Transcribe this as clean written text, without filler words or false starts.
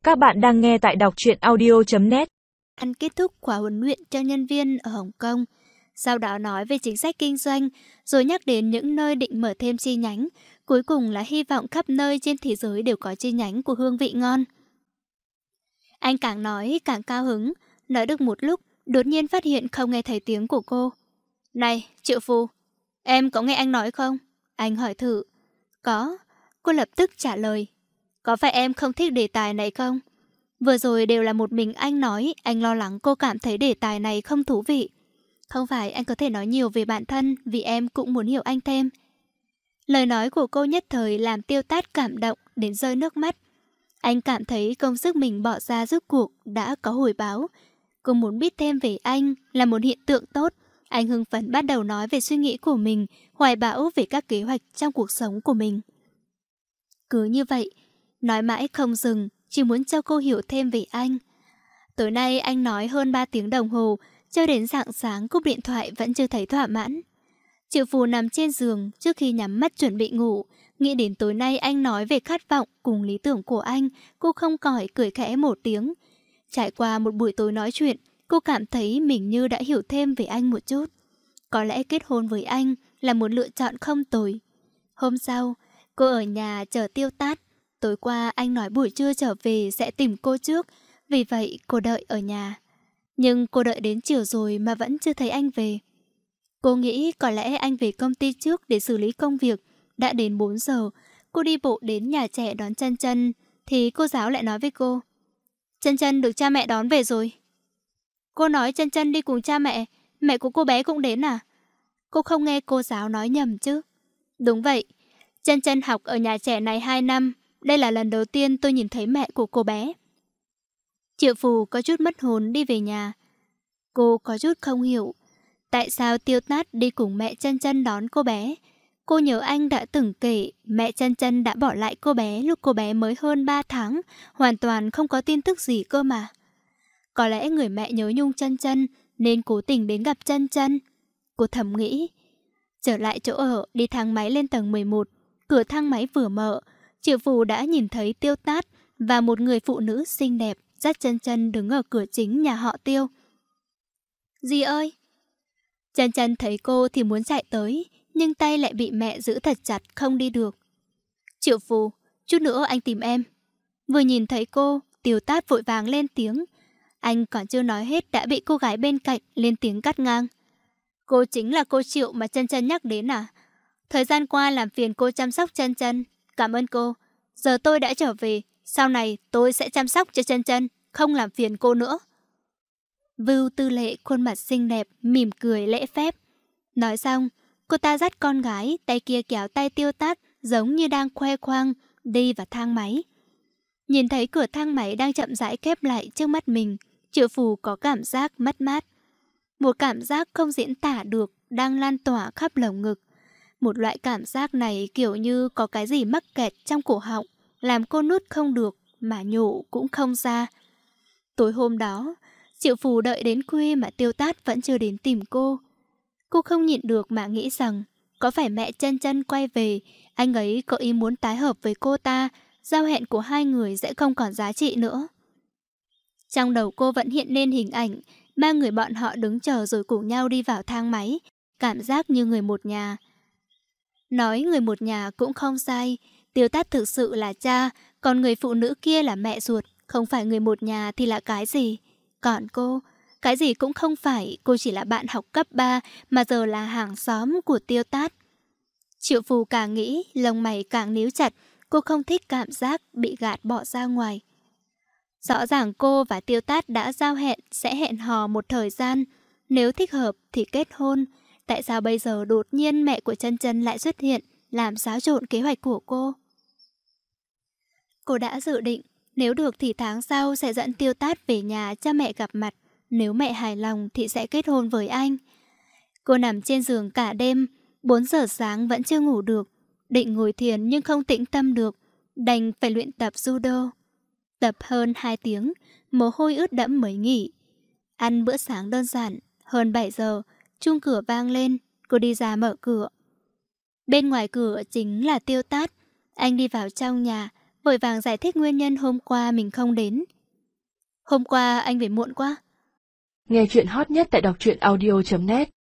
Các bạn đang nghe tại đọc truyện audio.net. Anh kết thúc khóa huấn luyện cho nhân viên ở Hồng Kông. Sau đó nói về chính sách kinh doanh, rồi nhắc đến những nơi định mở thêm chi nhánh. Cuối cùng là hy vọng khắp nơi trên thế giới đều có chi nhánh của hương vị ngon. Anh càng nói càng cao hứng. Nói được một lúc, đột nhiên phát hiện không nghe thấy tiếng của cô. Này, Triệu Phù, em có nghe anh nói không? Anh hỏi thử. Có. Cô lập tức trả lời. Có phải em không thích đề tài này không? Vừa rồi đều là một mình anh nói, anh lo lắng cô cảm thấy đề tài này không thú vị. Không phải, anh có thể nói nhiều về bản thân vì em cũng muốn hiểu anh thêm. Lời nói của cô nhất thời làm Tiêu Tát cảm động đến rơi nước mắt. Anh cảm thấy công sức mình bỏ ra rốt cuộc đã có hồi báo. Cô muốn biết thêm về anh là một hiện tượng tốt. Anh hưng phấn bắt đầu nói về suy nghĩ của mình, hoài bão về các kế hoạch trong cuộc sống của mình. Cứ như vậy, nói mãi không dừng, chỉ muốn cho cô hiểu thêm về anh. Tối nay anh nói hơn 3 tiếng đồng hồ, cho đến rạng sáng cúp điện thoại vẫn chưa thấy thỏa mãn. Triệu Phù nằm trên giường trước khi nhắm mắt chuẩn bị ngủ, nghĩ đến tối nay anh nói về khát vọng cùng lý tưởng của anh, cô không khỏi cười khẽ một tiếng. Trải qua một buổi tối nói chuyện, cô cảm thấy mình như đã hiểu thêm về anh một chút. Có lẽ kết hôn với anh là một lựa chọn không tồi. Hôm sau, cô ở nhà chờ Tiêu Tát. Tối qua anh nói buổi trưa trở về sẽ tìm cô trước, vì vậy cô đợi ở nhà. Nhưng cô đợi đến chiều rồi mà vẫn chưa thấy anh về. Cô nghĩ có lẽ anh về công ty trước để xử lý công việc. Đã đến 4 giờ, cô đi bộ đến nhà trẻ đón Chân Chân, thì cô giáo lại nói với cô. Chân Chân được cha mẹ đón về rồi. Cô nói Chân Chân đi cùng cha mẹ, mẹ của cô bé cũng đến à? Cô không nghe cô giáo nói nhầm chứ? Đúng vậy, Chân Chân học ở nhà trẻ này 2 năm. Đây là lần đầu tiên tôi nhìn thấy mẹ của cô bé. Triệu Phù có chút mất hồn đi về nhà. Cô có chút không hiểu tại sao Tiêu Tát đi cùng mẹ Chân Chân đón cô bé. Cô nhớ anh đã từng kể mẹ Chân Chân đã bỏ lại cô bé lúc cô bé mới hơn 3 tháng, hoàn toàn không có tin tức gì cơ mà. Có lẽ người mẹ nhớ nhung Chân Chân nên cố tình đến gặp Chân Chân. Cô thầm nghĩ. Trở lại chỗ ở, đi thang máy lên tầng 11. Cửa thang máy vừa mở, Triệu Phù đã nhìn thấy Tiêu Tát và một người phụ nữ xinh đẹp dắt Chân Chân đứng ở cửa chính nhà họ Tiêu. Dì ơi! Chân Chân thấy cô thì muốn chạy tới, nhưng tay lại bị mẹ giữ thật chặt không đi được. Triệu Phù, chút nữa anh tìm em. Vừa nhìn thấy cô, Tiêu Tát vội vàng lên tiếng. Anh còn chưa nói hết đã bị cô gái bên cạnh lên tiếng cắt ngang. Cô chính là cô Triệu mà Chân Chân nhắc đến à? Thời gian qua làm phiền cô chăm sóc Chân Chân. Cảm ơn cô. Giờ tôi đã trở về, sau này tôi sẽ chăm sóc cho Chân Chân, không làm phiền cô nữa. Vưu Tư Lệ khuôn mặt xinh đẹp, mỉm cười lễ phép. Nói xong, cô ta dắt con gái, tay kia kéo tay Tiêu Tát, giống như đang khoe khoang, đi vào thang máy. Nhìn thấy cửa thang máy đang chậm rãi khép lại trước mắt mình, Triệu Phù có cảm giác mất mát. Một cảm giác không diễn tả được đang lan tỏa khắp lồng ngực. Một loại cảm giác này kiểu như có cái gì mắc kẹt trong cổ họng, làm cô nuốt không được mà nhổ cũng không ra. Tối hôm đó, Triệu Phù đợi đến khuya mà Tiêu Tát vẫn chưa đến tìm cô. Cô không nhịn được mà nghĩ rằng có phải mẹ Chân Chân quay về, anh ấy có ý muốn tái hợp với cô ta, giao hẹn của hai người sẽ không còn giá trị nữa. Trong đầu cô vẫn hiện lên hình ảnh ba người bọn họ đứng chờ rồi cùng nhau đi vào thang máy, cảm giác như người một nhà. Nói người một nhà cũng không sai, Tiêu Tát thực sự là cha, còn người phụ nữ kia là mẹ ruột, không phải người một nhà thì là cái gì? Còn cô, cái gì cũng không phải, cô chỉ là bạn học cấp 3 mà giờ là hàng xóm của Tiêu Tát. Triệu Phù càng nghĩ, lông mày càng níu chặt, cô không thích cảm giác bị gạt bỏ ra ngoài. Rõ ràng cô và Tiêu Tát đã giao hẹn sẽ hẹn hò một thời gian, nếu thích hợp thì kết hôn. Tại sao bây giờ đột nhiên mẹ của Chân Chân lại xuất hiện, làm xáo trộn kế hoạch của cô? Cô đã dự định, nếu được thì tháng sau sẽ dẫn Tiêu Tát về nhà cha mẹ gặp mặt. Nếu mẹ hài lòng thì sẽ kết hôn với anh. Cô nằm trên giường cả đêm, 4 giờ sáng vẫn chưa ngủ được. Định ngồi thiền nhưng không tĩnh tâm được, đành phải luyện tập judo. Tập hơn 2 tiếng, mồ hôi ướt đẫm mới nghỉ. Ăn bữa sáng đơn giản, hơn 7 giờ, chuông cửa vang lên, cô đi ra mở cửa. Bên ngoài cửa chính là Tiêu Tát. Anh đi vào trong nhà, vội vàng giải thích nguyên nhân hôm qua mình không đến. Hôm qua anh về muộn quá. Nghe chuyện hot nhất tại đọc truyện audio.net